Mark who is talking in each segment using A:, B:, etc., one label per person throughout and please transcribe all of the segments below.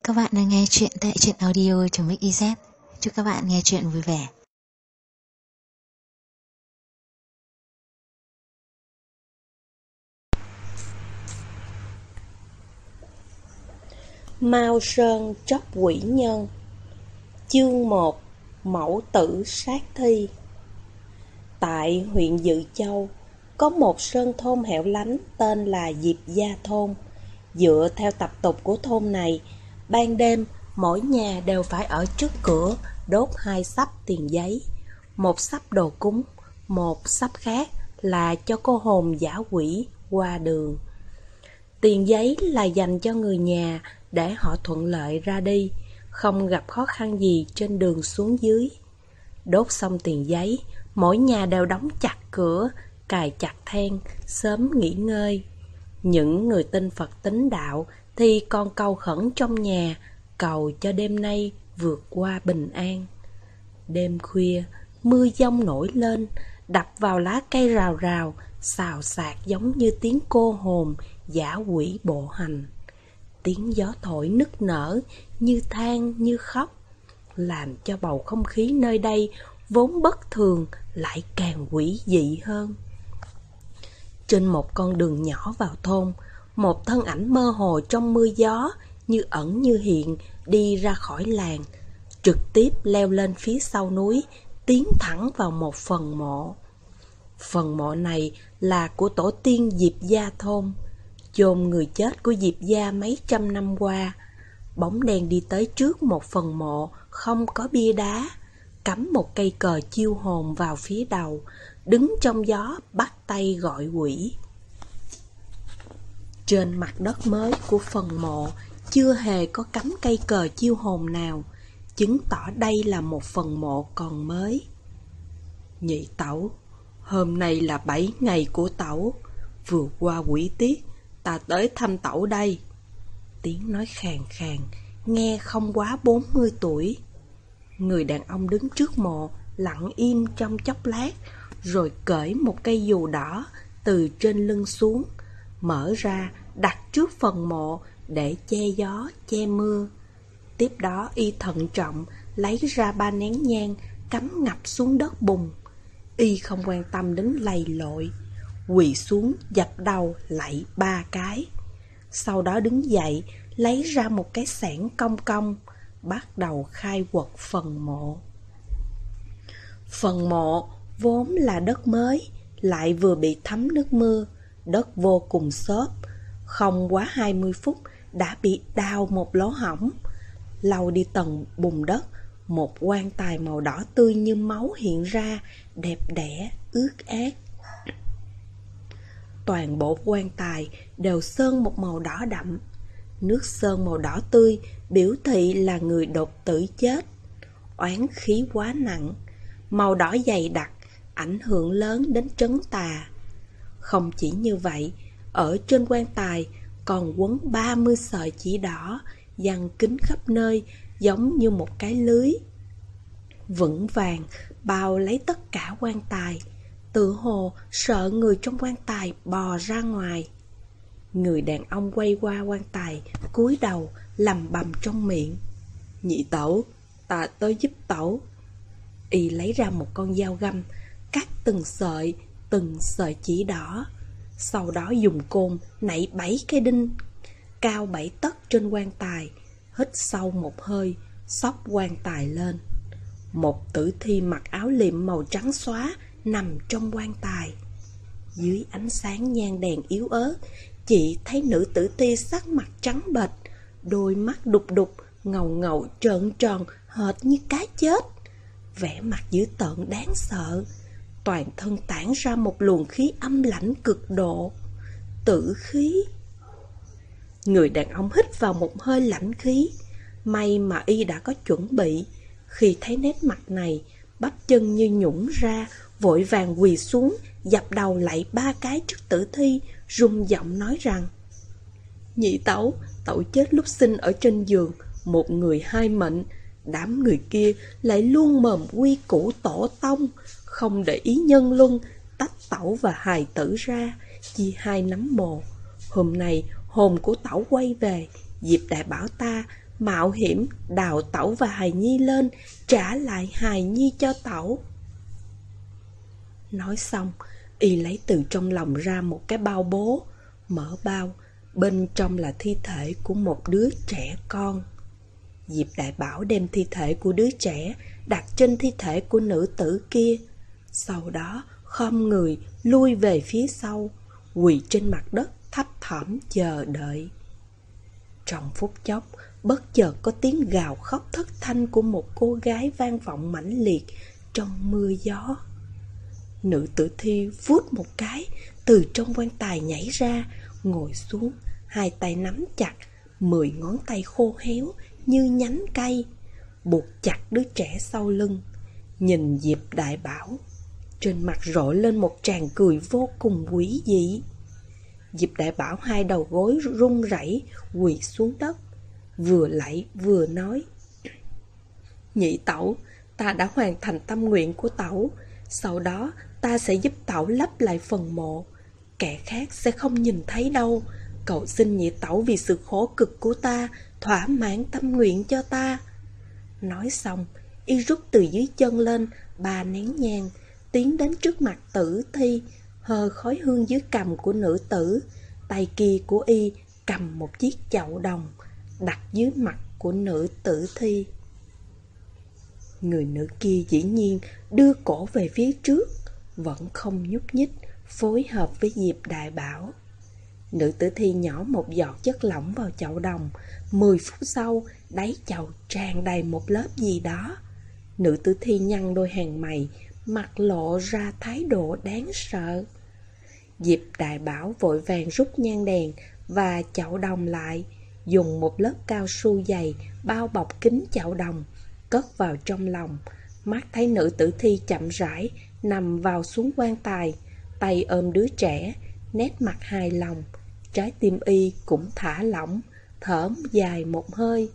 A: Các bạn đang nghe chuyện tại truyện audio.mix.iz. Chúc các bạn nghe chuyện vui vẻ.
B: Mao Sơn Tróc Quỷ Nhân. Chương 1. Mẫu tử sát thi. Tại huyện Dự Châu, có một sơn thôn hẻo lánh tên là Diệp Gia Thôn. Dựa theo tập tục của thôn này, ban đêm mỗi nhà đều phải ở trước cửa đốt 2 xấp tiền giấy. Một xấp đồ cúng, một xấp khác là cho cô hồn dã quỷ qua đường. Tiền giấy là dành cho người nhà để họ thuận lợi ra đi, không gặp khó khăn gì trên đường xuống dưới. Đốt xong tiền giấy, mỗi nhà đều đóng chặt cửa, cài chặt then, sớm nghỉ ngơi. Những người tin Phật tín đạo thì còn cầu khẩn trong nhà, cầu cho đêm nay vượt qua bình an. Đêm khuya, mưa giông nổi lên, đập vào lá cây rào rào, xào xạc giống như tiếng cô hồn dã quỷ bộ hành. Tiếng gió thổi nức nở, như than như khóc, làm cho bầu không khí nơi đây vốn bất thường lại càng quỷ dị hơn. Trên một con đường nhỏ vào thôn, một thân ảnh mơ hồ trong mưa gió, như ẩn như hiện đi ra khỏi làng, trực tiếp leo lên phía sau núi, tiến thẳng vào một phần mộ. Phần mộ này là của tổ tiên Diệp Gia Thôn, chôn người chết của Diệp Gia mấy trăm năm qua. Bóng đen đi tới trước một phần mộ không có bia đá, cắm một cây cờ chiêu hồn vào phía đầu, đứng trong gió bắt tay gọi quỷ. Trên mặt đất mới của phần mộ chưa hề có cắm cây cờ chiêu hồn nào, chứng tỏ đây là một phần mộ còn mới. Nhị tẩu, hôm nay là 7 ngày của tẩu, vừa qua quỷ tiết, ta tới thăm tẩu đây. Tiếng nói khàn khàn, nghe không quá 40 tuổi. Người đàn ông đứng trước mộ, lặng im trong chốc lát, rồi cởi một cây dù đỏ từ trên lưng xuống, mở ra đặt trước phần mộ để che gió, che mưa. Tiếp đó y thận trọng lấy ra 3 nén nhang cắm ngập xuống đất bùn. Y không quan tâm đến lầy lội, quỳ xuống dập đầu lạy 3 cái. Sau đó đứng dậy, lấy ra một cái xẻng cong cong, bắt đầu khai quật phần mộ. Phần mộ vốn là đất mới, lại vừa bị thấm nước mưa, đất vô cùng xốp. Không quá 20 phút đã bị đào một lỗ hổng. Lau đi tầng bùn đất, một quan tài màu đỏ tươi như máu hiện ra, đẹp đẽ, ướt át. Toàn bộ quan tài đều sơn một màu đỏ đậm. Nước sơn màu đỏ tươi biểu thị là người đột tử chết. Oán khí quá nặng, màu đỏ dày đặc, ảnh hưởng lớn đến trấn tà. Không chỉ như vậy, ở trên quan tài còn quấn 30 sợi chỉ đỏ, giăng kín khắp nơi, giống như một cái lưới. Vững vàng bao lấy tất cả quan tài, tự hồ sợ người trong quan tài bò ra ngoài. Người đàn ông quay qua quan tài, cúi đầu lầm bầm trong miệng: Nhị tẩu, ta tới giúp tẩu. Y lấy ra một con dao găm, cắt từng sợi chỉ đỏ. Sau đó dùng côn nảy 7 cái đinh cao 7 tấc trên quan tài, hít sâu một hơi, xốc quan tài lên. Một tử thi mặc áo liệm màu trắng xóa nằm trong quan tài. Dưới ánh sáng nhang đèn yếu ớt, chị thấy nữ tử thi sắc mặt trắng bệch, đôi mắt đục đục, ngầu ngầu trợn tròn hệt như cá chết, vẻ mặt dữ tợn đáng sợ. Toàn thân tản ra một luồng khí âm lãnh cực độ, tử khí. Người đàn ông hít vào một hơi lãnh khí. May mà y đã có chuẩn bị. Khi thấy nét mặt này, bắp chân như nhũn ra, vội vàng quỳ xuống, dập đầu lạy 3 cái trước tử thi, rung giọng nói rằng: Nhị tẩu, tẩu chết lúc sinh ở trên giường, một người 2 mệnh. Đám người kia lại luôn mồm quy củ tổ tông, không để ý nhân luân, tách tẩu và hài tử ra, chia 2 nắm mồ. Hôm nay hồn của tẩu quay về, Diệp đại bảo ta mạo hiểm đào Tẩu và hài nhi lên, trả lại hài nhi cho Tẩu. Nói xong, y lấy từ trong lòng ra một cái bao bố, mở bao, bên trong là thi thể của một đứa trẻ con. Diệp Đại Bảo đem thi thể của đứa trẻ đặt trên thi thể của nữ tử kia, sau đó khom người lui về phía sau, quỳ trên mặt đất thấp thỏm chờ đợi. Trong phút chốc, bất chợt có tiếng gào khóc thất thanh của một cô gái vang vọng mãnh liệt trong mưa gió. Nữ tử thi vuốt một cái, từ trong quan tài nhảy ra, ngồi xuống, hai tay nắm chặt, 10 ngón tay khô héo như nhánh cây, buộc chặt đứa trẻ sau lưng. Nhìn Diệp Đại Bảo, trên mặt rộ lên một tràng cười vô cùng quỷ dị. Diệp Đại Bảo hai đầu gối run rẩy quỳ xuống đất, vừa lạy vừa nói: Nhị Tẩu, ta đã hoàn thành tâm nguyện của Tẩu, sau đó ta sẽ giúp Tẩu lấp lại phần mộ, kẻ khác sẽ không nhìn thấy đâu. Cầu xin Nhị Tẩu vì sự khổ cực của ta thỏa mãn tâm nguyện cho ta. Nói xong, y rút từ dưới chân lên 3 nén nhang, tiến đến trước mặt tử thi, hơ khói hương dưới cằm của nữ tử. Tay kia của y cầm một chiếc chậu đồng, đặt dưới mặt của nữ tử thi. Người nữ kia dĩ nhiên đưa cổ về phía trước, vẫn không nhúc nhích, phối hợp với Diệp Đại Bảo. Nữ tử thi nhỏ một giọt chất lỏng vào chậu đồng. 10 phút sau, đáy chậu tràn đầy một lớp gì đó. Nữ tử thi nhăn đôi hàng mày, mặt lộ ra thái độ đáng sợ. Diệp Đại Bảo vội vàng rút nhang đèn và chậu đồng lại, dùng một lớp cao su dày bao bọc kín chậu đồng, cất vào trong lòng. Mắt thấy nữ tử thi chậm rãi nằm vào xuống quan tài, tay ôm đứa trẻ, nét mặt hài lòng. Trái tim y cũng thả lỏng, thở dài một hơi.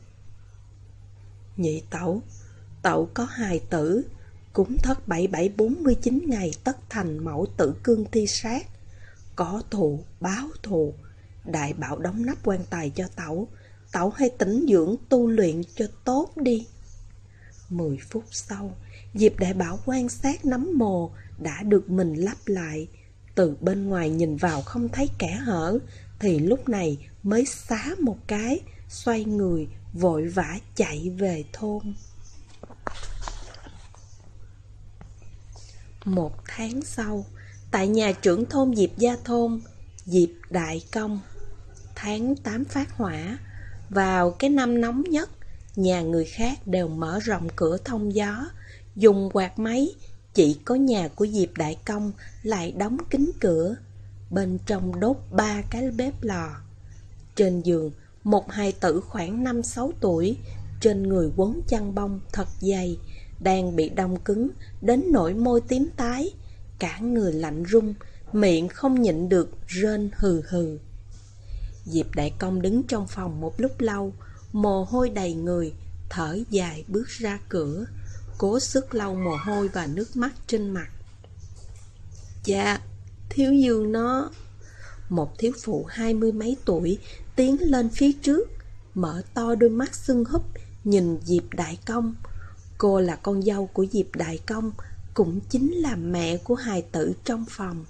B: Nhị Tẩu, Tẩu có hài tử, cúng thất 7749 ngày tất thành mẫu tử cương thi sát. Có thù báo thù, Đại Bảo đóng nắp quan tài cho Tẩu, Tẩu hãy tĩnh dưỡng tu luyện cho tốt đi. 10 phút sau, Diệp Đại Bảo quan sát nấm mồ đã được mình lắp lại. Từ bên ngoài nhìn vào không thấy kẽ hở, thì lúc này mới xá một cái, xoay người vội vã chạy về thôn. 1 tháng sau, tại nhà trưởng thôn Diệp Gia Thôn, Diệp Đại Công. Tháng 8 phát hỏa, vào cái năm nóng nhất, nhà người khác đều mở rộng cửa thông gió, dùng quạt máy, chỉ có nhà của Diệp Đại Công lại đóng kín cửa. Bên trong đốt 3 cái bếp lò. Trên giường, một hài tử khoảng 5-6 tuổi, trên người quấn chăn bông thật dày, đang bị đông cứng đến nỗi môi tím tái, cả người lạnh run, miệng không nhịn được rên hừ hừ. Diệp Đại Công đứng trong phòng một lúc lâu, mồ hôi đầy người, thở dài bước ra cửa, cố sức lau mồ hôi và nước mắt trên mặt. Dạ, Thiếu Dương nó... Một thiếu phụ 20 mấy tuổi tiến lên phía trước, mở to đôi mắt sưng húp nhìn Diệp Đại Công. Cô là con dâu của Diệp Đại Công, cũng chính là mẹ của hài tử trong phòng.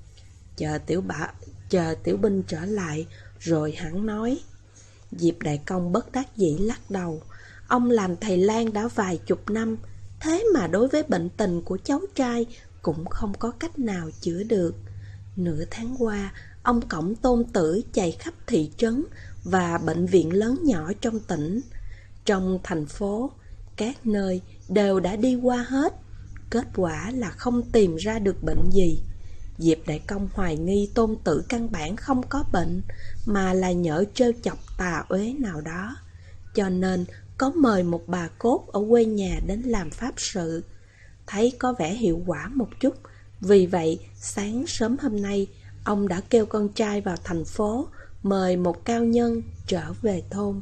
B: Chờ Tiểu Binh trở lại rồi hắn nói. Diệp Đại Công bất đắc dĩ lắc đầu. Ông làm thầy lang đã vài chục năm, thế mà đối với bệnh tình của cháu trai cũng không có cách nào chữa được. Nửa tháng qua, ông cõng Tôn Tử chạy khắp thị trấn và bệnh viện lớn nhỏ trong tỉnh. Trong thành phố, các nơi đều đã đi qua hết, kết quả là không tìm ra được bệnh gì. Diệp Đại Công hoài nghi Tôn Tử căn bản không có bệnh, mà là nhỡ trêu chọc tà uế nào đó, cho nên có mời một bà cốt ở quê nhà đến làm pháp sự. Thấy có vẻ hiệu quả một chút, vì vậy sáng sớm hôm nay ông đã kêu con trai vào thành phố, mời một cao nhân trở về thôn.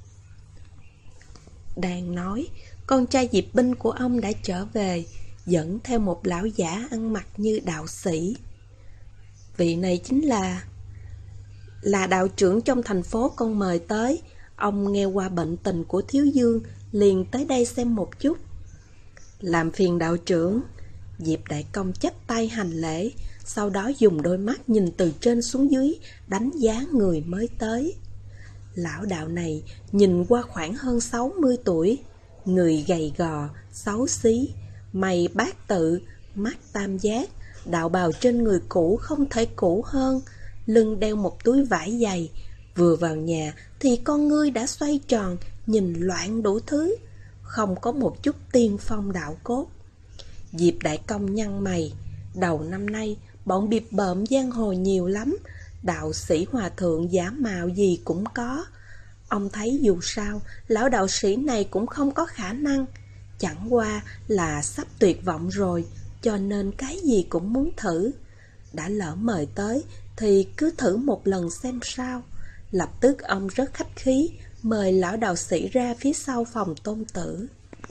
B: Đang nói, con trai Diệp Binh của ông đã trở về, dẫn theo một lão giả ăn mặc như đạo sĩ. Vị này chính là đạo trưởng trong thành phố con mời tới. Ông nghe qua bệnh tình của Thiếu Dương, liền tới đây xem một chút. Làm phiền đạo trưởng. Diệp Đại Công chắp tay hành lễ, sau đó dùng đôi mắt nhìn từ trên xuống dưới, đánh giá người mới tới. Lão đạo này nhìn qua khoảng hơn 60 tuổi, người gầy gò, xấu xí, mày bát tự, mắt tam giác, đạo bào trên người cũ không thể cũ hơn, lưng đeo một túi vải dày. Vừa vào nhà thì con ngươi đã xoay tròn, nhìn loạn đủ thứ, không có một chút tiên phong đạo cốt. Diệp Đại Công nhăn mày, đầu năm nay bọn bịp bợm giang hồ nhiều lắm, đạo sĩ hòa thượng giả mạo gì cũng có. Ông thấy dù sao, lão đạo sĩ này cũng không có khả năng, chẳng qua là sắp tuyệt vọng rồi, cho nên cái gì cũng muốn thử. Đã lỡ mời tới thì cứ thử một lần xem sao. Lập tức ông rất khách khí, mời lão đạo sĩ ra phía sau phòng Tôn Tử.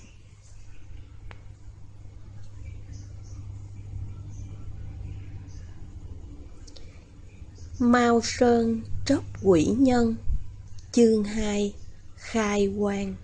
B: Mao Sơn Trốc Quỷ Nhân. Chương 2. Khai quang.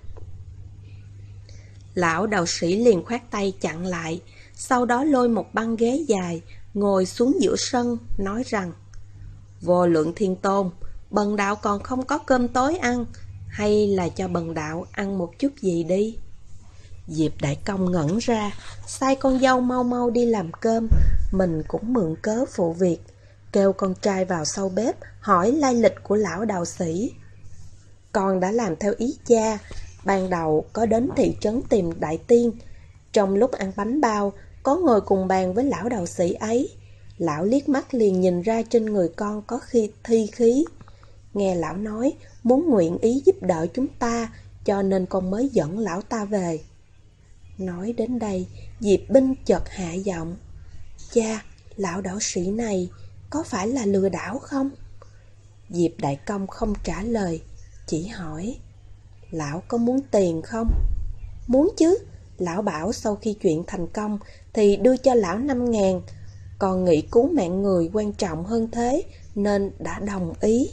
B: Lão đạo sĩ liền khoát tay chặn lại, sau đó lôi một băng ghế dài, ngồi xuống giữa sân, nói rằng: Vô Lượng Thiên Tôn, bần đạo còn không có cơm tối ăn, hay là cho bần đạo ăn một chút gì đi. Diệp Đại Công ngẩn ra, sai con dâu mau mau đi làm cơm, mình cũng mượn cớ phụ việc, kêu con trai vào sau bếp hỏi lai lịch của lão đạo sĩ. Con đã làm theo ý cha, ban đầu có đến thị trấn tìm đại tiên. Trong lúc ăn bánh bao, có ngồi cùng bàn với lão đạo sĩ ấy. Lão liếc mắt liền nhìn ra trên người con có thi khí. Nghe lão nói muốn nguyện ý giúp đỡ chúng ta, cho nên con mới dẫn lão ta về. Nói đến đây, Diệp Binh chợt hạ giọng: Cha, lão đạo sĩ này có phải là lừa đảo không? Diệp Đại Công không trả lời, chỉ hỏi: Lão có muốn tiền không? Muốn chứ, lão bảo sau khi chuyện thành công thì đưa cho lão 5.000. Còn nghĩ cứu mạng người quan trọng hơn thế, nên đã đồng ý.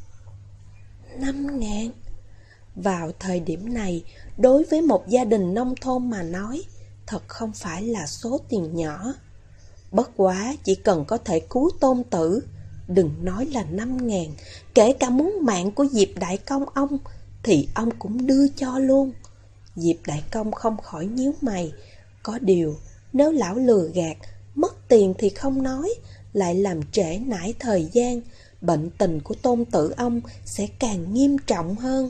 B: 5.000? Vào thời điểm này, đối với một gia đình nông thôn mà nói, thật không phải là số tiền nhỏ. Bất quá chỉ cần có thể cứu Tôn Tử, đừng nói là 5.000, kể cả muốn mạng của Diệp Đại Công ông thì ông cũng đưa cho luôn. Diệp Đại Công không khỏi nhíu mày. Có điều, nếu lão lừa gạt, mất tiền thì không nói, lại làm trễ nải thời gian, bệnh tình của Tôn Tử ông sẽ càng nghiêm trọng hơn.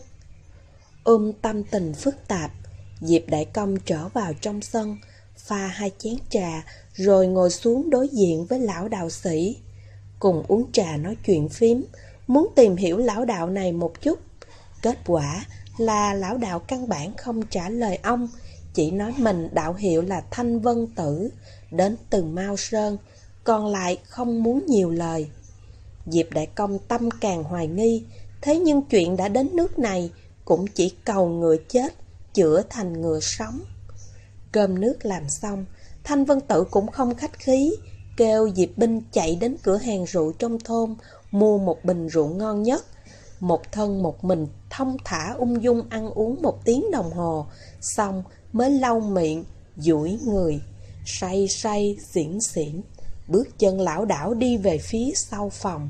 B: Tâm tình phức tạp, Diệp Đại Công trở vào trong sân, pha 2 chén trà, rồi ngồi xuống đối diện với lão đạo sĩ. Cùng uống trà nói chuyện phím, muốn tìm hiểu lão đạo này một chút. Kết quả là lão đạo căn bản không trả lời ông, chỉ nói mình đạo hiệu là Thanh Vân Tử, đến từ Mao Sơn, còn lại không muốn nhiều lời. Diệp Đại Công tâm càng hoài nghi, thế nhưng chuyện đã đến nước này, cũng chỉ cầu ngựa chết, chữa thành ngựa sống. Cơm nước làm xong, Thanh Vân Tử cũng không khách khí, kêu Diệp Binh chạy đến cửa hàng rượu trong thôn, mua một bình rượu ngon nhất. Một thân một mình thong thả ung dung ăn uống 1 tiếng đồng hồ, xong mới lau miệng, duỗi người, say say xỉn xỉn, bước chân lảo đảo đi về phía sau phòng.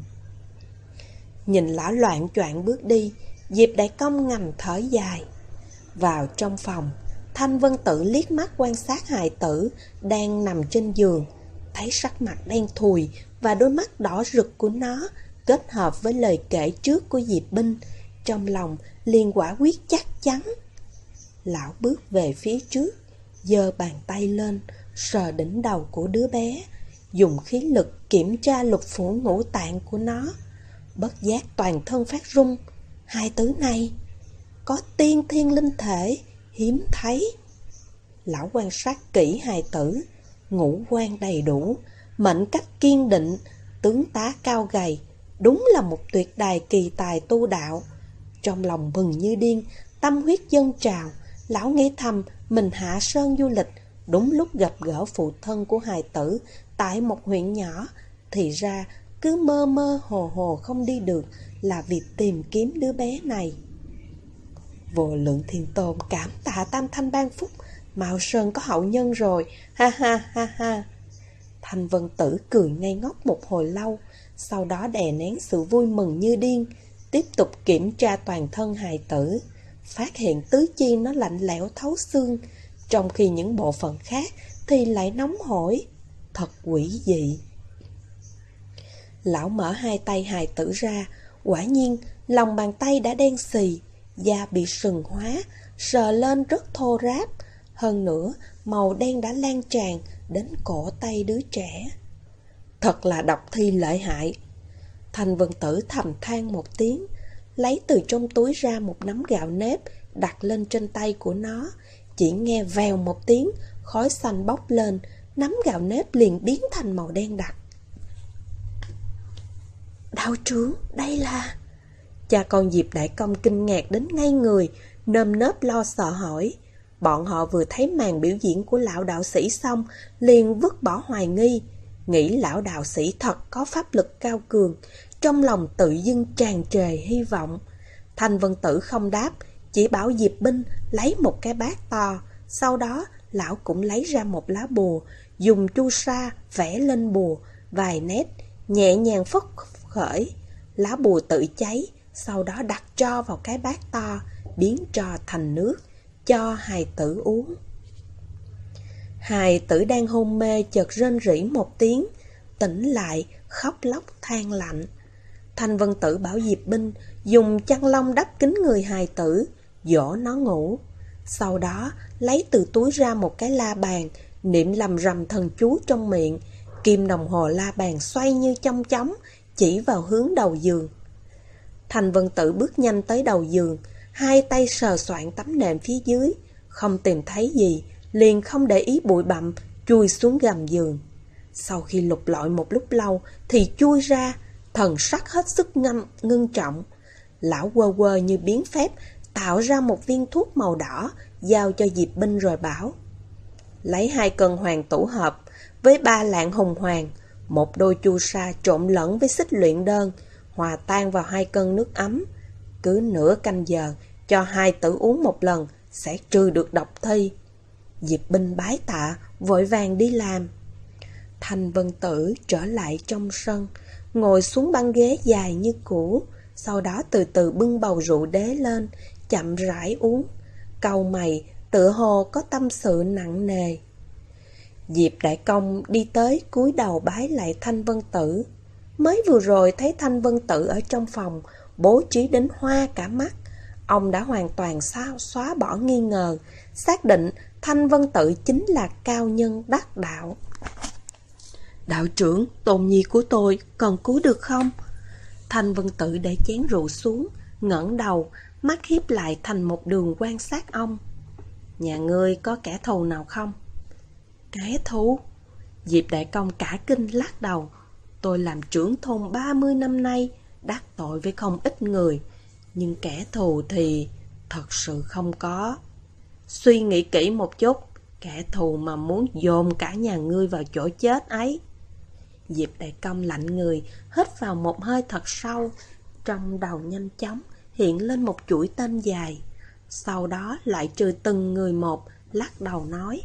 B: Nhìn lão loạng choạng bước đi, Diệp Đại Công ngầm thở dài. Vào trong phòng, Thanh Vân Tử liếc mắt quan sát hài tử đang nằm trên giường, thấy sắc mặt đen thùi và đôi mắt đỏ rực của nó kết hợp với lời kể trước của Diệp Binh, trong lòng liền quả quyết chắc chắn. Lão bước về phía trước, giơ bàn tay lên, sờ đỉnh đầu của đứa bé, dùng khí lực kiểm tra lục phủ ngũ tạng của nó. Bất giác toàn thân phát run. Hai tứ này có tiên thiên linh thể, hiếm thấy. Lão quan sát kỹ hài tử, ngũ quan đầy đủ, mệnh cách kiên định, tướng tá cao gầy, đúng là một tuyệt đài kỳ tài tu đạo. Trong lòng mừng như điên, tâm huyết dâng trào, lão nghĩ thầm mình hạ sơn du lịch, đúng lúc gặp gỡ phụ thân của hài tử tại một huyện nhỏ, thì ra cứ mơ mơ hồ hồ không đi được là vì tìm kiếm đứa bé này. Vô lượng thiên tôn cảm tạ Tam Thanh ban phúc, Mạo Sơn có hậu nhân rồi, ha ha ha ha. Thanh Vân Tử cười ngây ngốc một hồi lâu, sau đó đè nén sự vui mừng như điên, tiếp tục kiểm tra toàn thân hài tử, phát hiện tứ chi nó lạnh lẽo thấu xương, trong khi những bộ phận khác thì lại nóng hổi, thật quỷ dị. Lão mở hai tay hài tử ra, quả nhiên lòng bàn tay đã đen xì, da bị sừng hóa, sờ lên rất thô ráp, hơn nữa màu đen đã lan tràn đến cổ tay đứa trẻ. Thật là độc thi lợi hại. Thanh Vân Tử thầm than một tiếng, lấy từ trong túi ra một nắm gạo nếp đặt lên trên tay của nó. Chỉ nghe vèo một tiếng, khói xanh bốc lên, nắm gạo nếp liền biến thành màu đen đặc. Đạo trưởng, đây là... Cha con Diệp Đại Công kinh ngạc đến ngay người, nơm nớp lo sợ hỏi. Bọn họ vừa thấy màn biểu diễn của lão đạo sĩ xong, liền vứt bỏ hoài nghi, nghĩ lão đạo sĩ thật có pháp lực cao cường, trong lòng tự dưng tràn trề hy vọng. Thanh Vân Tử không đáp, chỉ bảo Diệp Binh lấy một cái bát to, sau đó lão cũng lấy ra một lá bùa, dùng chu sa vẽ lên bùa vài nét, nhẹ nhàng phất khởi, lá bùa tự cháy, sau đó đặt tro vào cái bát to, biến tro thành nước, cho hài tử uống. Hài tử đang hôn mê chợt rên rỉ một tiếng, tỉnh lại, khóc lóc than lạnh. Thanh Vân Tử bảo Diệp Binh dùng chăn lông đắp kín người hài tử, dỗ nó ngủ. Sau đó lấy từ túi ra một cái la bàn, niệm lầm rầm thần chú trong miệng, kim đồng hồ la bàn xoay như chong chóng, chỉ vào hướng đầu giường. Thanh Vân Tử bước nhanh tới đầu giường, hai tay sờ soạn tấm nệm phía dưới, không tìm thấy gì, liền không để ý bụi bặm, chui xuống gầm giường. Sau khi lục lọi một lúc lâu thì chui ra, thần sắc hết sức ngưng trọng. Lão quơ quơ như biến phép, tạo ra một viên thuốc màu đỏ, giao cho Diệp Binh rồi bảo: lấy 2 cân hoàng tủ hợp với 3 lạng hồng hoàng, một đôi chu sa trộn lẫn với xích luyện đơn, hòa tan vào 2 cân nước ấm. Cứ nửa canh giờ cho hài tử uống một lần, sẽ trừ được độc thi. Diệp Binh bái tạ, vội vàng đi làm. Thanh Vân Tử trở lại trong sân, ngồi xuống băng ghế dài như cũ, sau đó từ từ bưng bầu rượu đế lên, chậm rãi uống, cau mày, tựa hồ có tâm sự nặng nề. Diệp Đại Công đi tới cúi đầu bái lại Thanh Vân Tử. Mới vừa rồi thấy Thanh Vân Tử ở trong phòng, bố trí đến hoa cả mắt. Ông đã hoàn toàn xóa bỏ nghi ngờ, xác định Thanh Vân Tử chính là cao nhân đắc đạo. Đạo trưởng, Tôn nhi của tôi còn cứu được không? Thanh Vân Tử để chén rượu xuống, ngẩng đầu, mắt hiếp lại thành một đường quan sát ông. Nhà ngươi có kẻ thù nào không? Kẻ thù? Diệp Đại Công cả kinh lắc đầu. Tôi làm trưởng thôn 30 năm nay, đắc tội với không ít người, nhưng kẻ thù thì thật sự không có. Suy nghĩ kỹ một chút, kẻ thù mà muốn dồn cả nhà ngươi vào chỗ chết ấy. Diệp Đại Công lạnh người, hít vào một hơi thật sâu, trong đầu nhanh chóng hiện lên một chuỗi tên dài. Sau đó lại trừ từng người một, lắc đầu nói: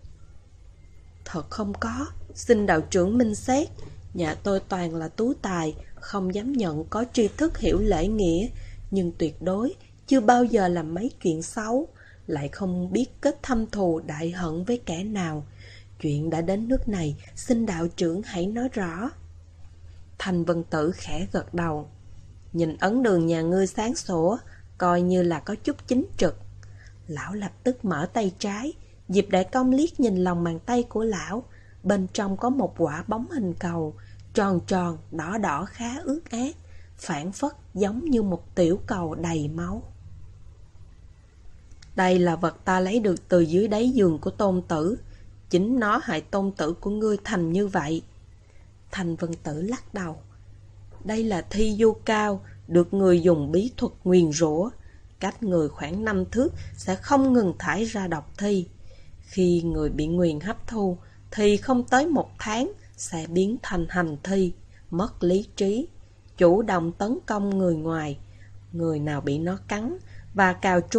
B: thật không có, xin đạo trưởng minh xét. Nhà tôi toàn là tú tài, không dám nhận có tri thức hiểu lễ nghĩa, nhưng tuyệt đối chưa bao giờ làm mấy chuyện xấu, lại không biết kết thâm thù đại hận với kẻ nào. Chuyện đã đến nước này, xin đạo trưởng hãy nói rõ. Thanh Vân Tử khẽ gật đầu. Nhìn ấn đường nhà ngươi sáng sủa, coi như là có chút chính trực. Lão lập tức mở tay trái. Diệp Đại Công liếc nhìn lòng bàn tay của lão, bên trong có một quả bóng hình cầu, tròn tròn, đỏ đỏ khá ướt át, phảng phất giống như một tiểu cầu đầy máu. Đây là vật ta lấy được từ dưới đáy giường của Tôn Tử, chính nó hại Tôn Tử của ngươi thành như vậy. Thanh Vân Tử lắc đầu. Đây là thi du cao, được người dùng bí thuật nguyền rủa, cách người khoảng 5 thước sẽ không ngừng thải ra độc thi. Khi người bị nguyền hấp thu thì không tới 1 tháng sẽ biến thành hành thi, mất lý trí, chủ động tấn công người ngoài. Người nào bị nó cắn và cào trúng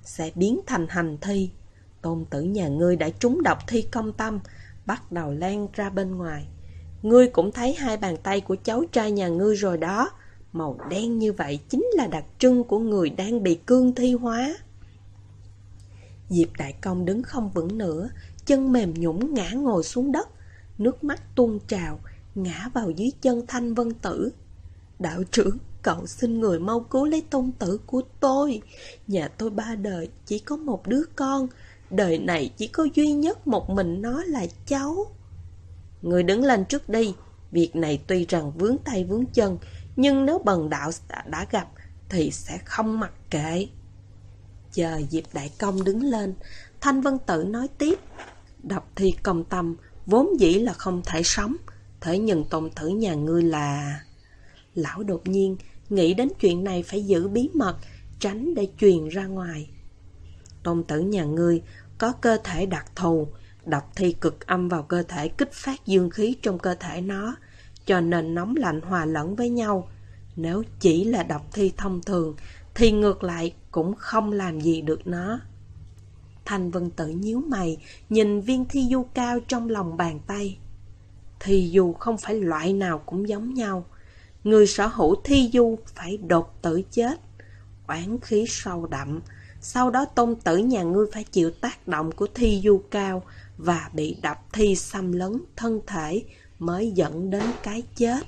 B: sẽ biến thành hành thi. Tôn tử nhà ngươi đã trúng độc thi công tâm, bắt đầu lan ra bên ngoài. Ngươi cũng thấy hai bàn tay của cháu trai nhà ngươi rồi đó. Màu đen như vậy chính là đặc trưng của người đang bị cương thi hóa. Diệp Đại Công đứng không vững nữa, chân mềm nhũn ngã ngồi xuống đất, nước mắt tuôn trào, ngã vào dưới chân Thanh Vân Tử. Đạo trưởng, cậu xin người mau cứu lấy tôn tử của tôi. Nhà tôi 3 đời chỉ có một đứa con, đời này chỉ có duy nhất một mình nó là cháu. Người đứng lên trước đi. Việc này tuy rằng vướng tay vướng chân, nhưng nếu bần đạo đã gặp thì sẽ không mặc kệ. Chờ Diệp Đại Công đứng lên, Thanh Vân Tử nói tiếp. Độc thi công tâm vốn dĩ là không thể sống, thế nhưng tôn tử nhà ngươi là... Lão đột nhiên nghĩ đến chuyện này phải giữ bí mật, tránh để truyền ra ngoài. Tôn tử nhà ngươi có cơ thể đặc thù, độc thi cực âm vào cơ thể kích phát dương khí trong cơ thể nó, cho nên nóng lạnh hòa lẫn với nhau. Nếu chỉ là độc thi thông thường thì ngược lại cũng không làm gì được nó. Thanh Vân Tử nhíu mày, nhìn viên thi du cao trong lòng bàn tay. Thi du không phải loại nào cũng giống nhau. Người sở hữu thi du phải đột tử chết, oán khí sâu đậm. Sau đó tôn tử nhà ngươi phải chịu tác động của thi du cao và bị độc thi xâm lấn thân thể mới dẫn đến cái chết.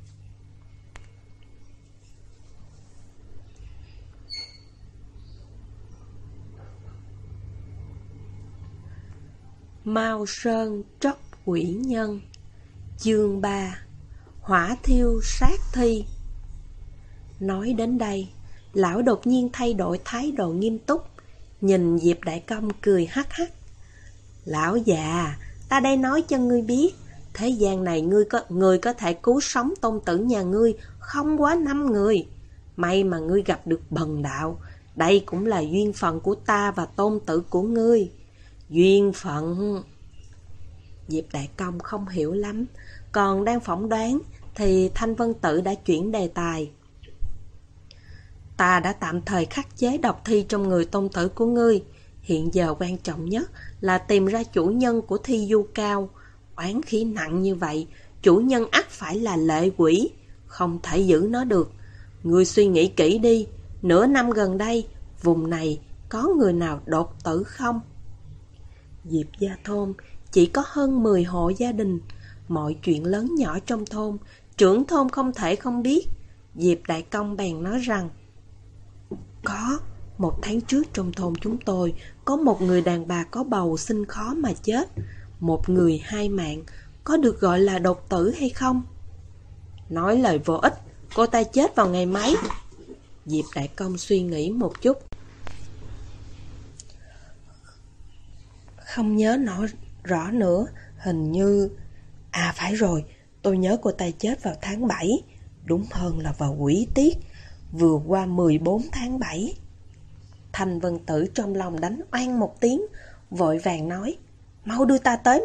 B: Mao Sơn tróc quỷ nhân. Chương 3. Hỏa thiêu sát thi. Nói đến đây, lão đột nhiên thay đổi thái độ nghiêm túc, nhìn Diệp Đại Công cười hắc hắc. Lão già, ta đây nói cho ngươi biết, thế gian này người có thể cứu sống tôn tử nhà ngươi không quá 5 người. May mà ngươi gặp được bần đạo, đây cũng là duyên phận của ta và tôn tử của ngươi. Duyên phận... Diệp Đại Công không hiểu lắm, còn đang phỏng đoán thì Thanh Vân Tử đã chuyển đề tài. Ta đã tạm thời khắc chế độc thi trong người tôn tử của ngươi. Hiện giờ quan trọng nhất là tìm ra chủ nhân của thi du cao. Oán khí nặng như vậy, chủ nhân ắt phải là lệ quỷ, không thể giữ nó được. Ngươi suy nghĩ kỹ đi, nửa năm gần đây, vùng này có người nào đột tử không? Diệp gia thôn chỉ có hơn 10 hộ gia đình. Mọi chuyện lớn nhỏ trong thôn, trưởng thôn không thể không biết. Diệp Đại Công bèn nói rằng, có, 1 tháng trước trong thôn chúng tôi có một người đàn bà có bầu sinh khó mà chết. 1 người 2 mạng, có được gọi là đột tử hay không? Nói lời vô ích, cô ta chết vào ngày mấy? Diệp Đại Công suy nghĩ một chút. Không nhớ rõ nữa, hình như... À phải rồi, tôi nhớ cô ta chết vào tháng 7, đúng hơn là vào Quỷ Tiết, vừa qua 14 tháng 7. Thanh Vân Tử trong lòng đánh oan một tiếng, vội vàng nói, mau đưa ta tới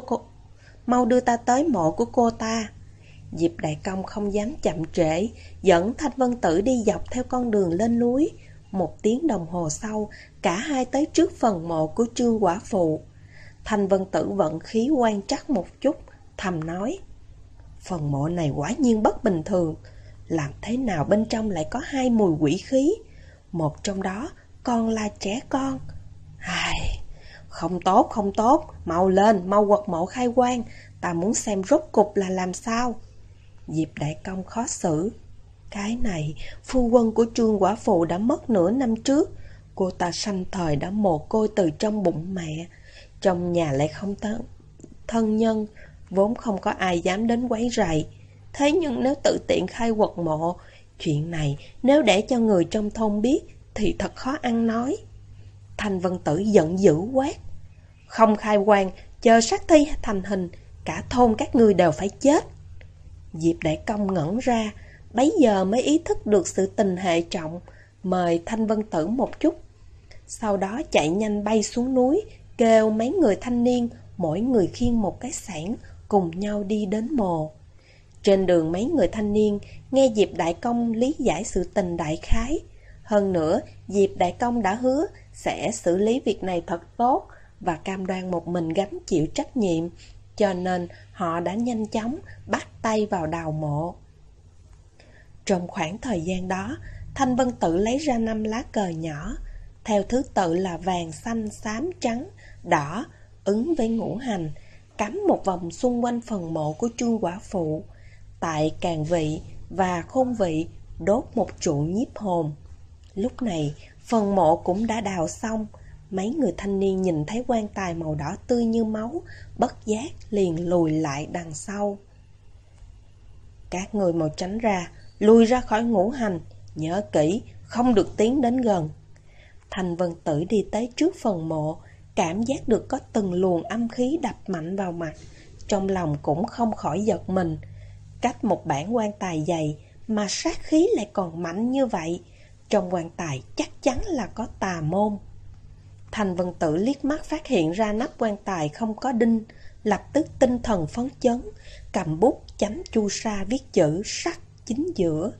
B: mộ của cô ta. Diệp Đại Công không dám chậm trễ, dẫn Thanh Vân Tử đi dọc theo con đường lên núi. 1 tiếng đồng hồ sau, cả hai tới trước phần mộ của Trương quả phụ. Thanh Vân Tử vận khí quan trắc một chút, thầm nói, phần mộ này quả nhiên bất bình thường. Làm thế nào bên trong lại có 2 mùi quỷ khí? Một trong đó còn là trẻ con. Không tốt, mau lên, mau quật mộ khai quang, ta muốn xem rốt cục là làm sao. Diệp Đại Công khó xử. Cái này, phu quân của Trương quả phụ đã mất nửa năm trước. Cô ta sanh thời đã mồ côi từ trong bụng mẹ. Trong nhà lại không thân nhân, vốn không có ai dám đến quấy rầy. Thế nhưng nếu tự tiện khai quật mộ, chuyện này nếu để cho người trong thôn biết thì thật khó ăn nói. Thanh Vân Tử giận dữ quát, không khai quang, chờ xác thi thành hình, cả thôn các ngươi đều phải chết. Diệp Đại Công ngẩn ra, bấy giờ mới ý thức được sự tình hệ trọng, mời Thanh Vân Tử một chút. Sau đó chạy nhanh bay xuống núi, kêu mấy người thanh niên, mỗi người khiêng một cái xẻng, cùng nhau đi đến mồ. Trên đường mấy người thanh niên nghe Diệp Đại Công lý giải sự tình đại khái. Hơn nữa, Diệp Đại Công đã hứa sẽ xử lý việc này thật tốt và cam đoan một mình gánh chịu trách nhiệm, cho nên họ đã nhanh chóng bắt tay vào đào mộ. Trong khoảng thời gian đó, Thanh Vân Tử lấy ra 5 lá cờ nhỏ, theo thứ tự là vàng, xanh, xám, trắng, đỏ, ứng với ngũ hành, cắm một vòng xung quanh phần mộ của Trương Quả Phụ. Tại Càn Vị và Khôn Vị đốt một trụ nhiếp hồn. Lúc này, phần mộ cũng đã đào xong. Mấy người thanh niên nhìn thấy quan tài màu đỏ tươi như máu, bất giác liền lùi lại đằng sau. Các người mau tránh ra, lùi ra khỏi ngũ hành, nhớ kỹ, không được tiến đến gần. Thanh Vân Tử đi tới trước phần mộ, cảm giác được có từng luồng âm khí đập mạnh vào mặt, trong lòng cũng không khỏi giật mình. Cách một bản quan tài dày mà sát khí lại còn mạnh như vậy, trong quan tài chắc chắn là có tà môn. Thanh Vân Tử liếc mắt phát hiện ra nắp quan tài không có đinh, lập tức tinh thần phấn chấn, cầm bút chấm chu sa viết chữ sắc chính giữa.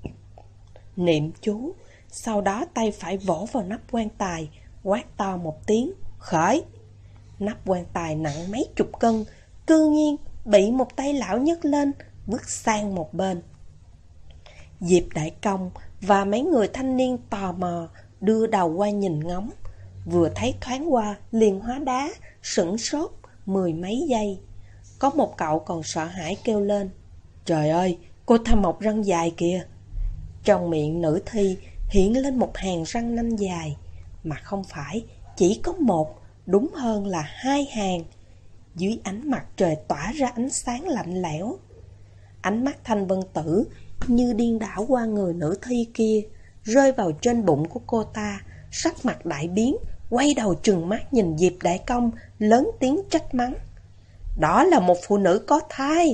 B: Niệm chú, sau đó tay phải vỗ vào nắp quan tài, quát to một tiếng, khởi. Nắp quan tài nặng mấy chục cân, cư nhiên bị một tay lão nhấc lên, vứt sang một bên. Diệp Đại Công và mấy người thanh niên tò mò đưa đầu qua nhìn ngóng, vừa thấy thoáng qua liền hóa đá, sửng sốt 10 mấy giây. Có một cậu còn sợ hãi kêu lên, trời ơi, cô ta mọc răng dài kìa. Trong miệng nữ thi hiện lên một hàng răng nanh dài, mà không phải chỉ có một, đúng hơn là 2 hàng. Dưới ánh mặt trời tỏa ra ánh sáng lạnh lẽo. Ánh mắt Thanh Vân Tử như điên đảo qua người nữ thi kia, rơi vào trên bụng của cô ta, sắc mặt đại biến, quay đầu trừng mắt nhìn Diệp Đại Công, lớn tiếng trách mắng. Đó là một phụ nữ có thai.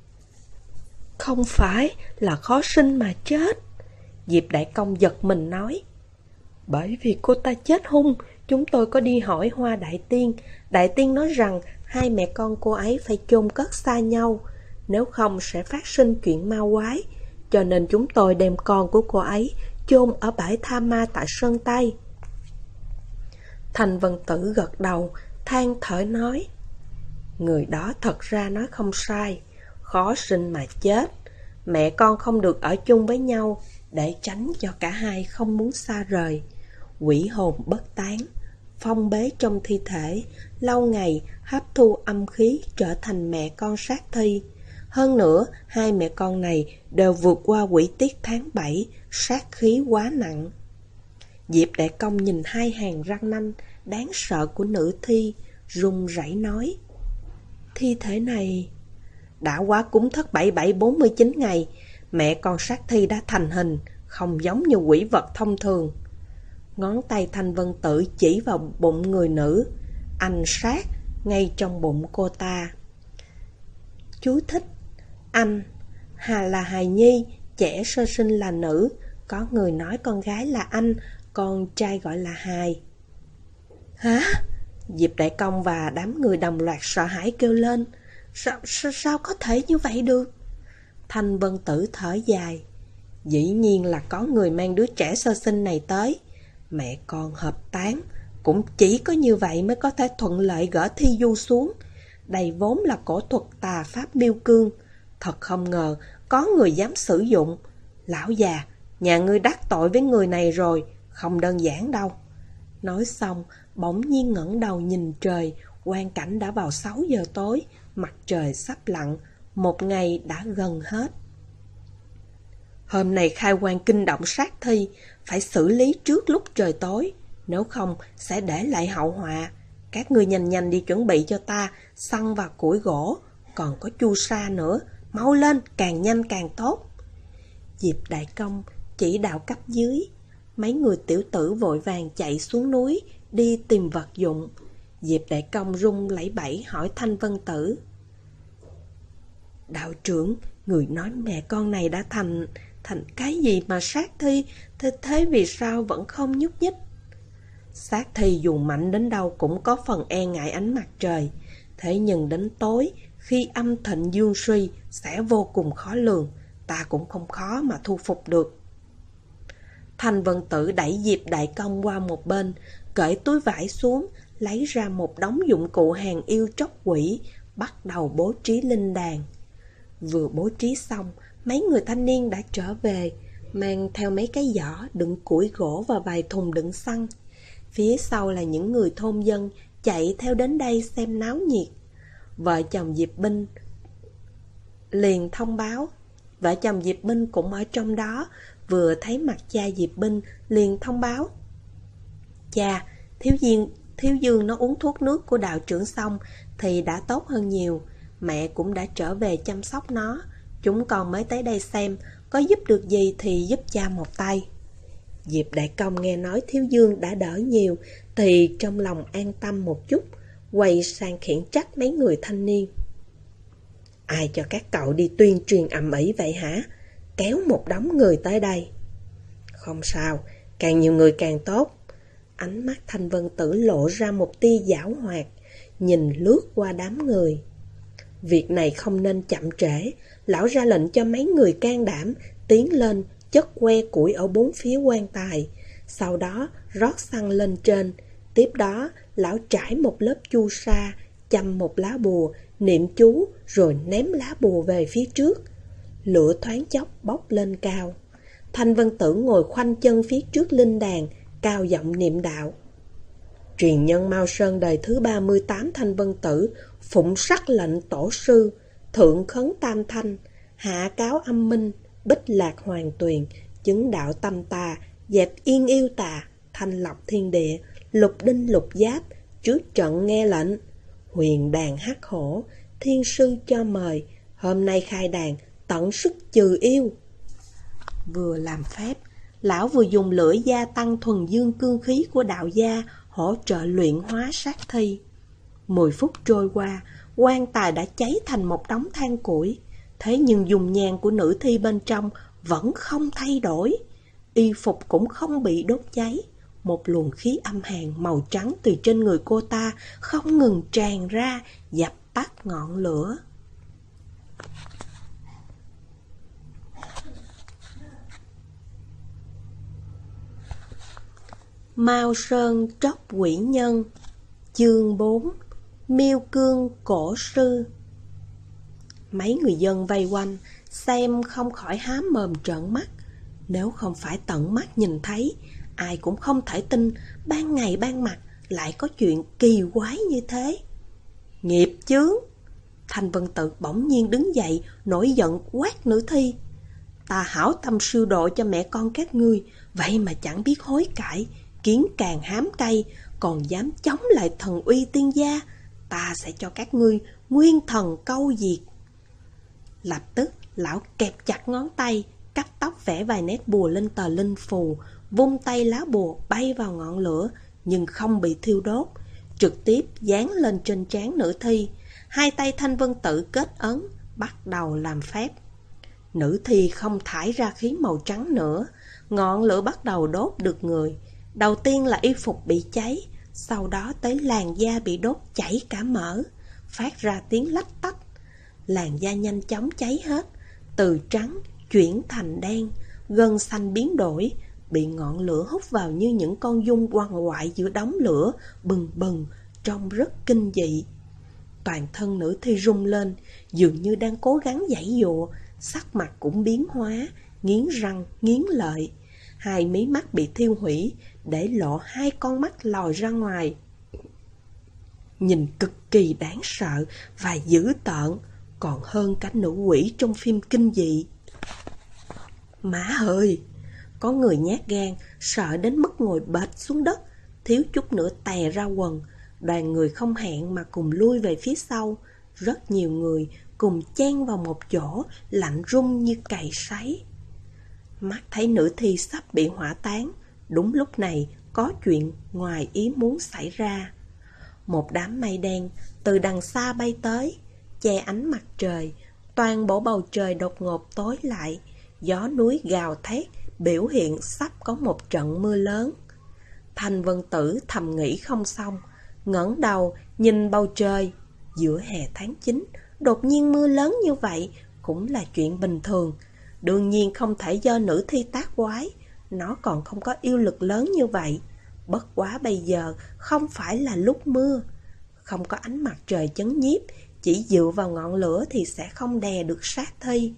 B: Không phải là khó sinh mà chết. Diệp Đại Công giật mình nói. Bởi vì cô ta chết hung, chúng tôi có đi hỏi Hoa Đại Tiên. Đại Tiên nói rằng hai mẹ con cô ấy phải chôn cất xa nhau, nếu không sẽ phát sinh chuyện ma quái. Cho nên chúng tôi đem con của cô ấy chôn ở bãi Tha Ma tại Sơn Tây. Thanh Vân Tử gật đầu, than thở nói. Người đó thật ra nói không sai, khó sinh mà chết. Mẹ con không được ở chung với nhau, để tránh cho cả hai không muốn xa rời. Quỷ hồn bất tán, phong bế trong thi thể, lâu ngày hấp thu âm khí trở thành mẹ con sát thi. Hơn nữa, hai mẹ con này đều vượt qua quỷ tiết tháng 7, sát khí quá nặng. Diệp Đại Công nhìn hai hàng răng nanh đáng sợ của nữ thi, run rẩy nói. Thi thể này đã quá cúng thất 7749 ngày, mẹ con sát thi đã thành hình, không giống như quỷ vật thông thường. Ngón tay Thanh Vân Tử chỉ vào bụng người nữ, anh sát ngay trong bụng cô ta. Chú thích: anh là hài nhi, trẻ sơ sinh là nữ, có người nói con gái là anh, con trai gọi là hài. Hả? Diệp Đại Công và đám người đồng loạt sợ hãi kêu lên. Sao có thể như vậy được? Thanh Vân Tử thở dài. Dĩ nhiên là có người mang đứa trẻ sơ sinh này tới. Mẹ con hợp tán, cũng chỉ có như vậy mới có thể thuận lợi gỡ Thi Du xuống. Đây vốn là cổ thuật tà pháp miêu cương, thật không ngờ có người dám sử dụng. Lão già, nhà ngươi đắc tội với người này rồi, không đơn giản đâu. Nói xong, bỗng nhiên ngẩng đầu nhìn trời, quang cảnh đã vào 6 giờ tối, mặt trời sắp lặn, một ngày đã gần hết. Hôm nay khai quan kinh động sát thi, phải xử lý trước lúc trời tối, nếu không sẽ để lại hậu họa. Các ngươi nhanh nhanh đi chuẩn bị cho ta xăng và củi gỗ, còn có chu sa nữa, mau lên, càng nhanh càng tốt. Diệp Đại Công chỉ đạo cấp dưới, mấy người tiểu tử vội vàng chạy xuống núi đi tìm vật dụng. Diệp Đại Công run lẩy bẩy hỏi Thanh Vân Tử. Đạo trưởng, người nói mẹ con này đã thành cái gì mà sát thi, thế vì sao vẫn không nhúc nhích? Sát thi dù mạnh đến đâu cũng có phần e ngại ánh mặt trời, thế nhưng đến tối, khi âm thịnh dương suy sẽ vô cùng khó lường, ta cũng không khó mà thu phục được. Thanh Vân Tử đẩy Diệp Đại Công qua một bên, cởi túi vải xuống, lấy ra một đống dụng cụ hàng yêu tróc quỷ, bắt đầu bố trí linh đàn. Vừa bố trí xong, mấy người thanh niên đã trở về, mang theo mấy cái giỏ đựng củi gỗ và vài thùng đựng xăng. Phía sau là những người thôn dân chạy theo đến đây xem náo nhiệt. Vợ chồng Diệp Binh liền thông báo. Vợ chồng Diệp Binh cũng ở trong đó, vừa thấy mặt cha Diệp Binh liền thông báo: Cha, Thiếu Dương nó uống thuốc nước của đạo trưởng xong thì đã tốt hơn nhiều. Mẹ cũng đã trở về chăm sóc nó. Chúng con mới tới đây xem, có giúp được gì thì giúp cha một tay. Diệp Đại Công nghe nói Thiếu Dương đã đỡ nhiều thì trong lòng an tâm một chút, quay sang khiển trách mấy người thanh niên: Ai cho các cậu đi tuyên truyền ầm ĩ vậy hả? Kéo một đống người tới đây. Không sao, càng nhiều người càng tốt. Ánh mắt Thanh Vân Tử lộ ra một tia giảo hoạt, nhìn lướt qua đám người. Việc này không nên chậm trễ. Lão ra lệnh cho mấy người can đảm tiến lên chất que củi ở bốn phía quan tài, sau đó rót xăng lên trên. Tiếp đó lão trải một lớp chu sa, châm một lá bùa, niệm chú rồi ném lá bùa về phía trước. Lửa thoáng chốc bốc lên cao. Thanh Vân Tử ngồi khoanh chân phía trước linh đàn, cao giọng niệm đạo: Truyền nhân Mao Sơn đời thứ 38 Thanh Vân Tử phụng sắc lệnh tổ sư, thượng khấn tam thanh, hạ cáo âm minh, bích lạc hoàng tuyền, chứng đạo tâm tà, dẹp yên yêu tà, thanh lọc thiên địa, lục đinh lục giáp, trước trận nghe lệnh. Huyền đàn hắc hổ, thiên sư cho mời, hôm nay khai đàn, tận sức trừ yêu. Vừa làm phép, lão vừa dùng lửa gia tăng thuần dương cương khí của đạo gia, hỗ trợ luyện hóa sát thi. 10 phút trôi qua, quan tài đã cháy thành một đống than củi. Thế nhưng dung nhan của nữ thi bên trong vẫn không thay đổi, y phục cũng không bị đốt cháy. Một luồng khí âm hàn màu trắng từ trên người cô ta không ngừng tràn ra, dập tắt ngọn lửa. Mao Sơn tróc quỷ nhân. Chương 4. Miêu cương cổ sư. Mấy người dân vây quanh xem không khỏi há mồm trợn mắt. Nếu không phải tận mắt nhìn thấy, ai cũng không thể tin ban ngày ban mặt lại có chuyện kỳ quái như thế. Nghiệp chướng! Thanh Vân Tự bỗng nhiên đứng dậy, nổi giận quát nữ thi: Ta hảo tâm siêu độ cho mẹ con các ngươi, vậy mà chẳng biết hối cải, kiến càng hám cây, còn dám chống lại thần uy tiên gia. Ta sẽ cho các ngươi nguyên thần câu diệt. Lập tức lão kẹp chặt ngón tay, cắt tóc vẽ vài nét bùa lên tờ linh phù, vung tay lá bùa bay vào ngọn lửa nhưng không bị thiêu đốt, trực tiếp dán lên trên trán nữ thi. Hai tay Thanh Vân Tự kết ấn, bắt đầu làm phép. Nữ thi không thải ra khí màu trắng nữa, ngọn lửa bắt đầu đốt được người. Đầu tiên là y phục bị cháy, sau đó tới làn da bị đốt chảy cả mỡ, phát ra tiếng lách tách. Làn da nhanh chóng cháy hết, từ trắng chuyển thành đen, gân xanh biến đổi, bị ngọn lửa hút vào như những con giun quằn quại giữa đống lửa, bừng bừng, trông rất kinh dị. Toàn thân nữ thi rung lên, dường như đang cố gắng giãy giụa, sắc mặt cũng biến hóa, nghiến răng, nghiến lợi. Hai mí mắt bị thiêu hủy, để lộ hai con mắt lòi ra ngoài. Nhìn cực kỳ đáng sợ và dữ tợn, còn hơn cả nữ quỷ trong phim kinh dị. Má ơi! Có người nhát gan, sợ đến mức ngồi bệt xuống đất, thiếu chút nữa tè ra quần. Đoàn người không hẹn mà cùng lui về phía sau. Rất nhiều người cùng chen vào một chỗ, lạnh run như cày sấy. Mắt thấy nữ thi sắp bị hỏa táng. Đúng lúc này có chuyện ngoài ý muốn xảy ra. Một đám mây đen từ đằng xa bay tới, che ánh mặt trời. Toàn bộ bầu trời đột ngột tối lại, gió núi gào thét, biểu hiện sắp có một trận mưa lớn. Thanh Vân Tử thầm nghĩ không xong, ngẩng đầu nhìn bầu trời. Giữa hè tháng 9, đột nhiên mưa lớn như vậy cũng là chuyện bình thường. Đương nhiên không thể do nữ thi tác quái, nó còn không có yêu lực lớn như vậy. Bất quá bây giờ không phải là lúc mưa, không có ánh mặt trời chấn nhiếp, chỉ dựa vào ngọn lửa thì sẽ không đè được xác thi.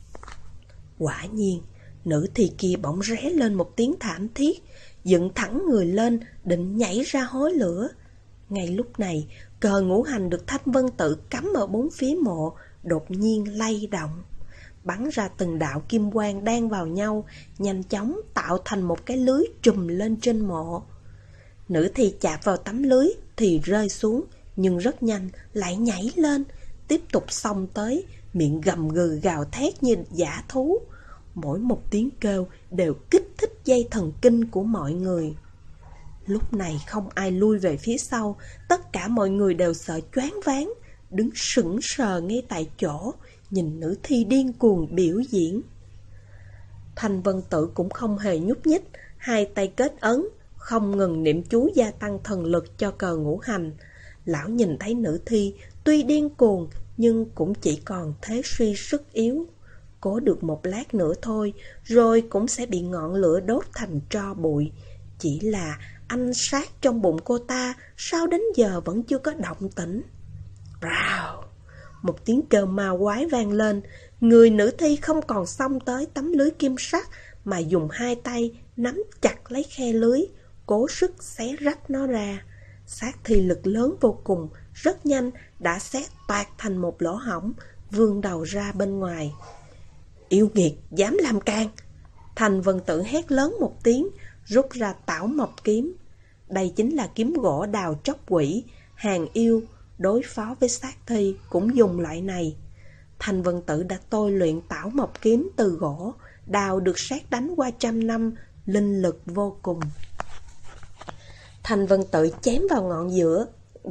B: Quả nhiên, nữ thi kia bỗng ré lên một tiếng thảm thiết, dựng thẳng người lên, định nhảy ra hối lửa. Ngay lúc này, cờ ngũ hành được Thanh Vân Tự cắm ở bốn phía mộ, đột nhiên lay động, bắn ra từng đạo kim quang đan vào nhau, nhanh chóng tạo thành một cái lưới trùm lên trên mộ. Nữ thi chạm vào tấm lưới thì rơi xuống, nhưng rất nhanh lại nhảy lên, tiếp tục xông tới, miệng gầm gừ gào thét như dã thú. Mỗi một tiếng kêu đều kích thích dây thần kinh của mọi người. Lúc này không ai lui về phía sau, tất cả mọi người đều sợ choáng váng, đứng sững sờ ngay tại chỗ, nhìn nữ thi điên cuồng biểu diễn. Thanh Vân Tự cũng không hề nhúc nhích, hai tay kết ấn, không ngừng niệm chú gia tăng thần lực cho cờ ngũ hành. Lão nhìn thấy nữ thi tuy điên cuồng nhưng cũng chỉ còn thế suy sức yếu. Cố được một lát nữa thôi, rồi cũng sẽ bị ngọn lửa đốt thành tro bụi. Chỉ là anh sát trong bụng cô ta sao đến giờ vẫn chưa có động tĩnh. Rào! Một tiếng kêu ma quái vang lên. Người nữ thi không còn xông tới tấm lưới kim sắc, mà dùng hai tay nắm chặt lấy khe lưới, cố sức xé rách nó ra. Sát thi lực lớn vô cùng, rất nhanh đã xé toạc thành một lỗ hổng, vươn đầu ra bên ngoài. Yêu nghiệt, dám làm can! Thanh Vân Tự hét lớn một tiếng, rút ra Tảo Mộc kiếm. Đây chính là kiếm gỗ đào tróc quỷ, hàng yêu đối phó với sát thi cũng dùng loại này. Thanh Vân Tự đã tôi luyện Tảo Mộc kiếm từ gỗ, đào được sét đánh qua 100 năm, linh lực vô cùng. Thanh Vân Tự chém vào ngọn giữa,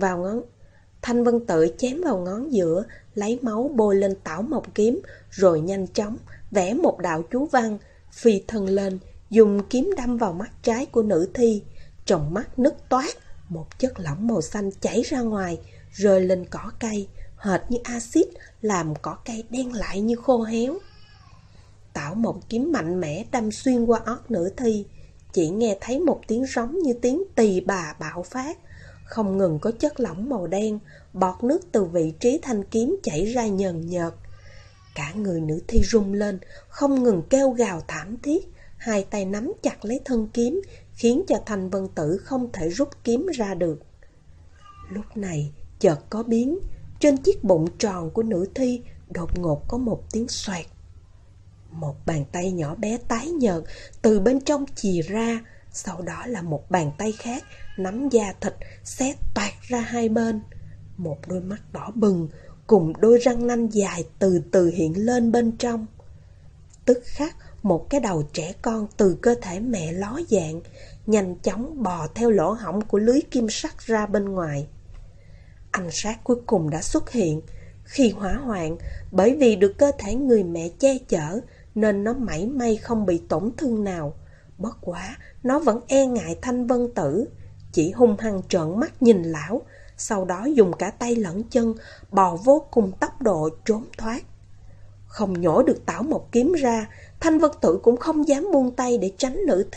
B: Thanh Vân Tự chém vào ngón giữa, lấy máu bôi lên Tảo Mộc kiếm, rồi nhanh chóng vẽ một đạo chú văn, phi thân lên, dùng kiếm đâm vào mắt trái của nữ thi. Trong mắt nứt toát, một chất lỏng màu xanh chảy ra ngoài, rơi lên cỏ cây, hệt như axit, làm cỏ cây đen lại như khô héo. Tảo Mộc kiếm mạnh mẽ đâm xuyên qua ót nữ thi, chỉ nghe thấy một tiếng rống như tiếng tỳ bà bạo phát. Không ngừng có chất lỏng màu đen, bọt nước từ vị trí thanh kiếm chảy ra nhờn nhợt. Cả người nữ thi rung lên, không ngừng kêu gào thảm thiết, hai tay nắm chặt lấy thân kiếm, khiến cho Thanh Vân Tự không thể rút kiếm ra được. Lúc này, chợt có biến, trên chiếc bụng tròn của nữ thi đột ngột có một tiếng xoẹt. Một bàn tay nhỏ bé tái nhợt từ bên trong chì ra, sau đó là một bàn tay khác nắm da thịt xé toạc ra hai bên. Một đôi mắt đỏ bừng cùng đôi răng nanh dài từ từ hiện lên bên trong. Tức khắc, một cái đầu trẻ con từ cơ thể mẹ ló dạng, nhanh chóng bò theo lỗ hổng của lưới kim sắc ra bên ngoài. Ánh sát cuối cùng đã xuất hiện. Khi hỏa hoạn, bởi vì được cơ thể người mẹ che chở, nên nó mảy may không bị tổn thương nào. Bất quá, nó vẫn e ngại Thanh Vân Tử, chỉ hung hăng trợn mắt nhìn lão, sau đó dùng cả tay lẫn chân, bò vô cùng tốc độ trốn thoát. Không nhổ được Tảo Mộc kiếm ra, Thanh Vân Tử cũng không dám buông tay để tránh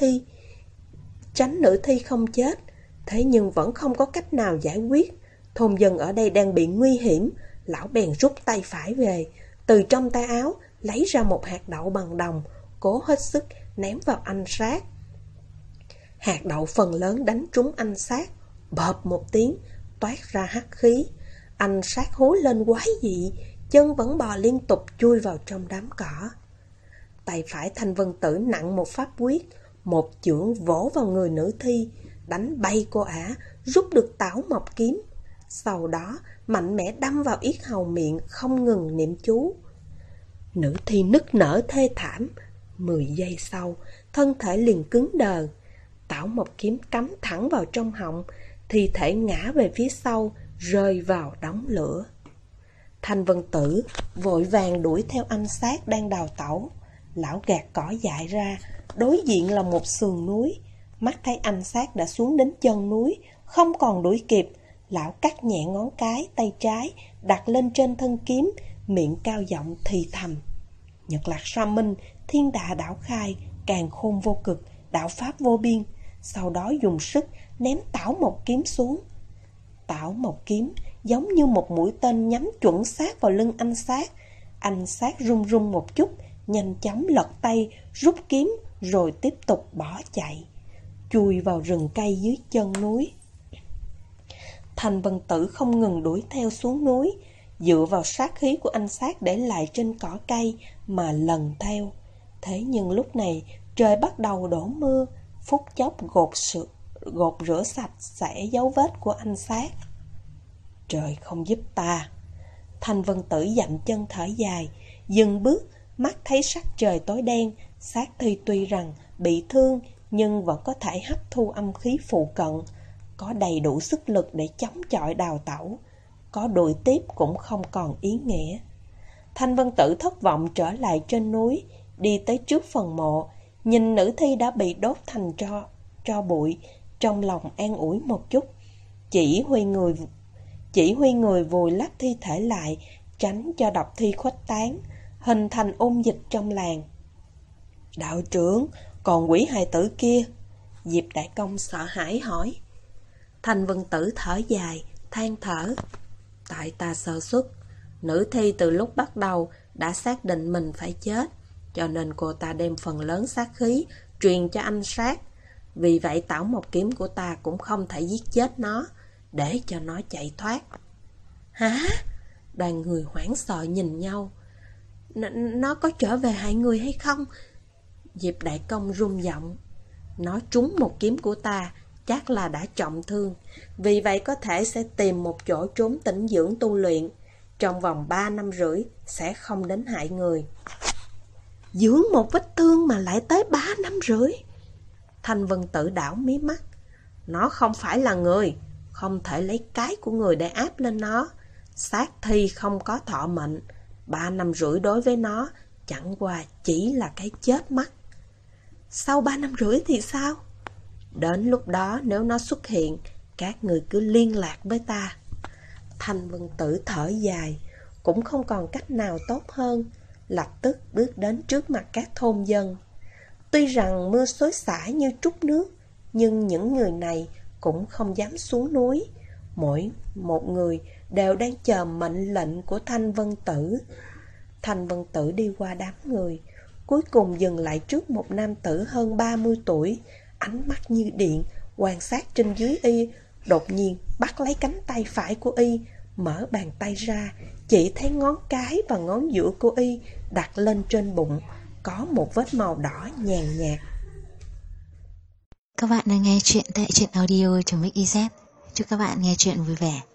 B: nữ thi không chết. Thế nhưng vẫn không có cách nào giải quyết. Thôn dân ở đây đang bị nguy hiểm. Lão bèn rút tay phải về, từ trong tay áo lấy ra một hạt đậu bằng đồng, cố hết sức ném vào anh sát. Hạt đậu phần lớn đánh trúng anh sát, bợp một tiếng, toát ra hắc khí. Anh sát hú lên quái dị, chân vẫn bò liên tục chui vào trong đám cỏ. Tay phải Thanh Vân Tử nặng một pháp quyết, một chưởng vỗ vào người nữ thi, đánh bay cô ả, rút được Tảo Mộc kiếm. Sau đó mạnh mẽ đâm vào yết hầu miệng, không ngừng niệm chú. Nữ thi nức nở thê thảm. 10 giây sau, thân thể liền cứng đờ. Tảo Mộc kiếm cắm thẳng vào trong họng, thi thể ngã về phía sau, rơi vào đống lửa. Thanh Vân Tử vội vàng đuổi theo anh sát đang đào tẩu. Lão gạt cỏ dại ra, đối diện là một sườn núi. Mắt thấy anh sát đã xuống đến chân núi, không còn đuổi kịp. Lão cắt nhẹ ngón cái tay trái, đặt lên trên thân kiếm, miệng cao giọng thì thầm: Nhật Lạc Sa Minh, thiên đà đảo khai, càn khôn vô cực, đạo pháp vô biên. sau đó dùng sức ném Tảo Mộc Kiếm xuống. Tảo Mộc Kiếm giống như một mũi tên nhắm chuẩn xác vào lưng anh Sát. Anh Sát run run một chút, nhanh chóng lật tay, rút kiếm rồi tiếp tục bỏ chạy, chui vào rừng cây dưới chân núi. Thanh Vân Tử không ngừng đuổi theo xuống núi, dựa vào sát khí của anh Sát để lại trên cỏ cây mà lần theo. Thế nhưng lúc này trời bắt đầu đổ mưa, phút chốc gột rửa sạch sẽ dấu vết của anh Sát. Trời không giúp ta. Thanh Vân Tử dậm chân thở dài, dừng bước, mắt thấy sắc trời tối đen. Sát thi tuy rằng bị thương nhưng vẫn có thể hấp thu âm khí phụ cận, có đầy đủ sức lực để chống chọi đào tẩu. Có đuổi tiếp cũng không còn ý nghĩa. Thanh Vân Tử thất vọng trở lại trên núi, đi tới trước phần mộ, nhìn nữ thi đã bị đốt thành tro bụi, trong lòng an ủi một chút, chỉ huy người vùi lấp thi thể lại, tránh cho độc thi khuếch tán, hình thành ôn dịch trong làng. Đạo trưởng, còn quỷ hài tử kia? Diệp Đại Công sợ hãi hỏi. Thanh Vân Tử thở dài, than thở. Tại ta sơ suất, nữ thi từ lúc bắt đầu đã xác định mình phải chết, cho nên cô ta đem phần lớn sát khí truyền cho anh Sát. Vì vậy Tảo Mộc Kiếm của ta cũng không thể giết chết nó, để cho nó chạy thoát. Hả? Đoàn người hoảng sợ nhìn nhau. Nó có trở về hại người hay không? Diệp Đại Công run giọng. Nó trúng một kiếm của ta, chắc là đã trọng thương, vì vậy có thể sẽ tìm một chỗ trốn tĩnh dưỡng tu luyện. Trong vòng 3 năm rưỡi sẽ không đến hại người. Dưỡng một vết thương mà lại tới 3 năm rưỡi? Thanh Vân Tử đảo mí mắt. Nó không phải là người, không thể lấy cái của người để áp lên nó. Sát thi không có thọ mệnh, 3 năm rưỡi đối với nó chẳng qua chỉ là cái chết mắt. Sau 3 năm rưỡi thì sao? Đến lúc đó nếu nó xuất hiện, các người cứ liên lạc với ta. Thanh Vân Tử thở dài, cũng không còn cách nào tốt hơn, lập tức bước đến trước mặt các thôn dân. Tuy rằng mưa xối xả như trút nước, nhưng những người này cũng không dám xuống núi. Mỗi một người đều đang chờ mệnh lệnh của Thanh Vân Tử. Thanh Vân Tử đi qua đám người, cuối cùng dừng lại trước một nam tử hơn 30 tuổi, ánh mắt như điện, quan sát trên dưới y, đột nhiên bắt lấy cánh tay phải của y, mở bàn tay ra, chỉ thấy ngón cái và ngón giữa của y đặt lên trên bụng, có một vết màu đỏ nhàn nhạt.
A: Các bạn đang nghe chuyện tại truyện audio.mix.iz. Chúc các bạn nghe chuyện vui vẻ.